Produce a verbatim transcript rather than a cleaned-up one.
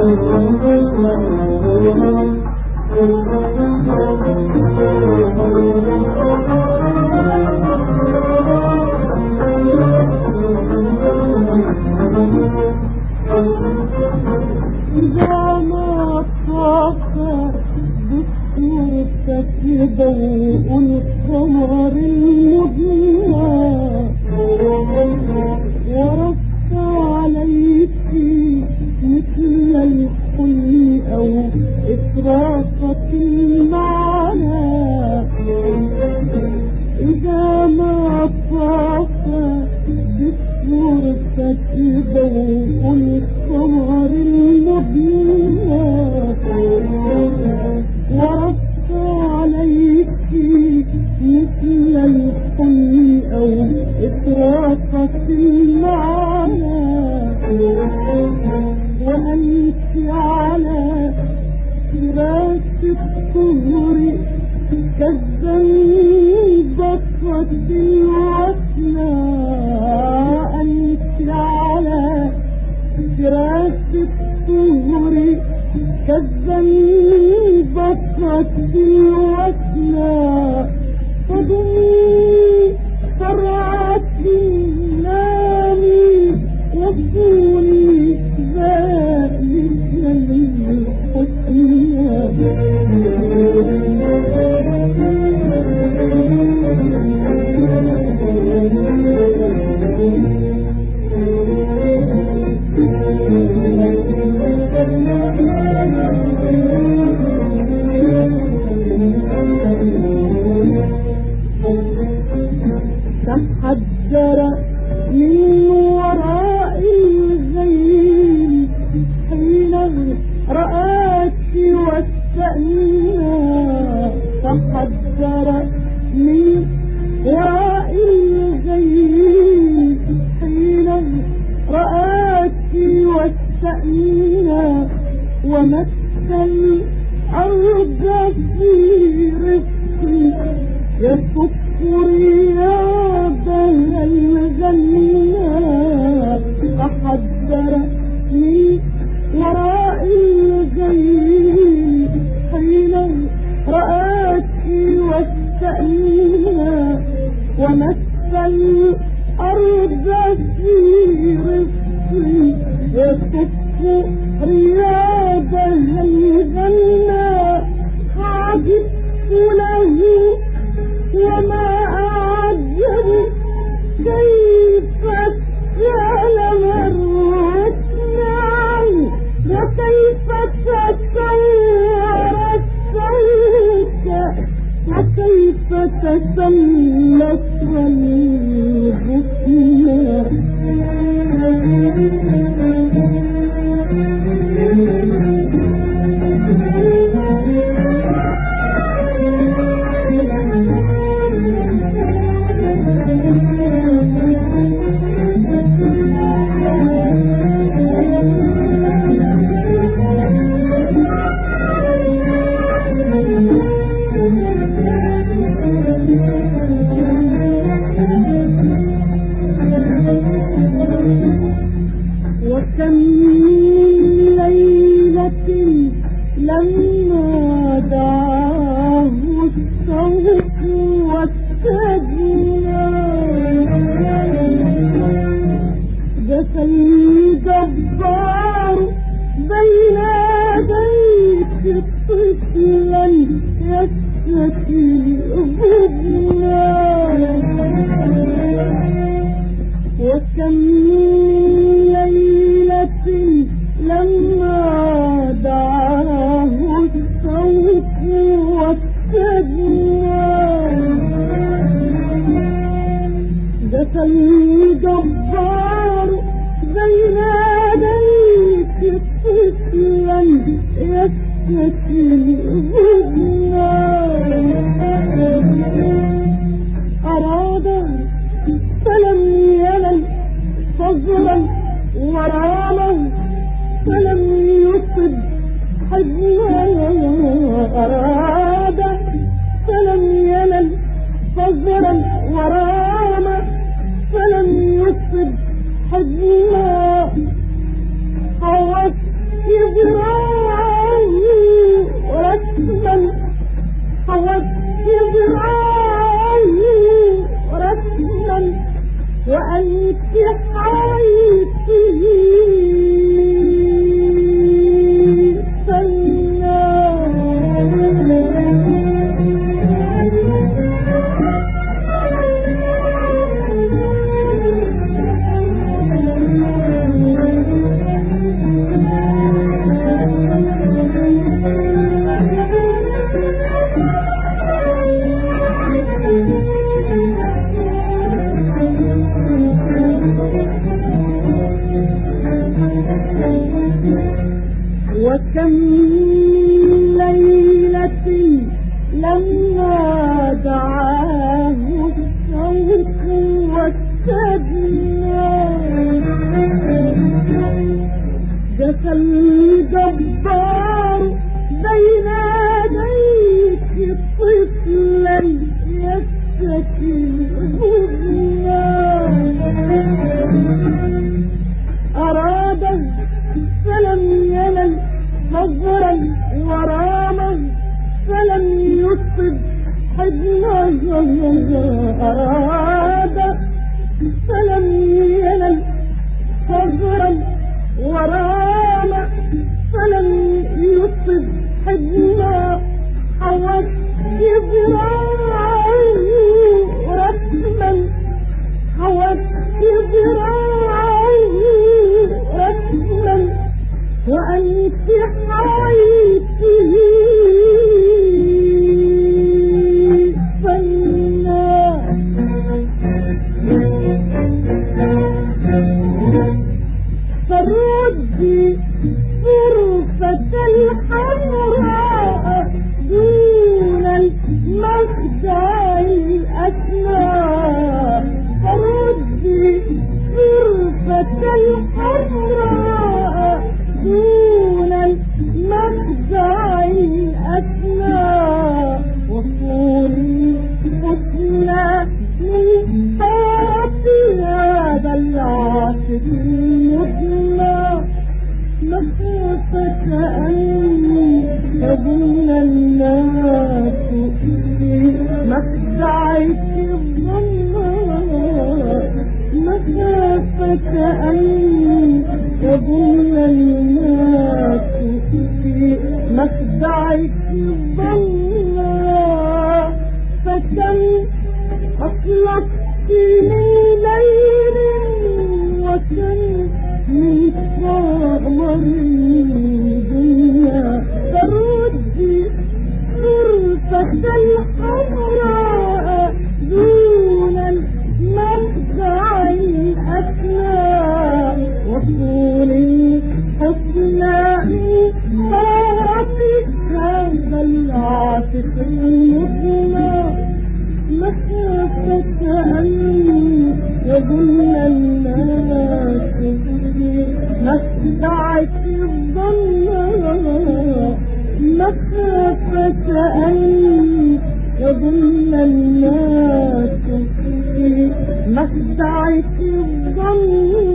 ضوء القمر المضيء ورف عليك مثل الحلم أو إفراقة المعنى إذا ما طاف بالفرصة ضوء القمر المضيء ورف عليك مثل الحلم أو إطراقة المعنى وأنت على فراش الطهر كالزنبقة الوثنى أنت على فراش الطهر كالزنبقة الوثنى فضمي فرعت النام وصولي ذلك تحذر من وراء الغيم حين رآك واستأنينا تحذر من وراء الغيم حين رآك واستأنينا ومس الأرض في رفقي يصف رياضها الغنى تحذر من وراء الغيم حين رآك واستأنينا ومس الأرض في رفقي يصف رياضها الغنى عجبت له وما أعجب كيف سأل الركن وكيف تسير السلك وكيف تسلك وكم ليلة لما دعاه الشوق والسجنى جثى الجبار بين يديك طفلا يشتكي غبنا وكم ليلة لما دعاه الصوت والسجنى جثى الجبار بين يديك طفلا يشتكي غبنا أراد فلم يلل فضلا وراما فلم يصب حجما أراد فلم يلل فضلا وراما فلم يصب حجما حوت كبر وكم ليلة لما دعاه الشوق والسجنى جثى الجبار بين يديك طفلا يشتكي الهدنى أراده فلم ينل نظرا ورامه فلم يصب حجمه أراد فلم ينل نظرا ورامه فلم يصب حجمه حوت ذراعه رسما حوت ذراعه رسما وأنت حيته فينا فردي غرفة الحمراء دون المخدع الأسمى فردي غرفة الحمراء دون المخدع الأسمى وصولي حسنى من حياة هذا العاشق المثنى مخافة أن يظن الناس في مخدعك الظلام مخافة أن يظن الناس في مخدعك الظلام فكم أطلقت من ليل وكم من قمر دنيا فردي غرفة الحمراء دون المخدع الأسمى وصول الحسنى من طرف هذا العاشق المثنى مخافة أن يظن الناس في مخدعك الظلام مخافة أن يظن الناس في مخدعك الظلام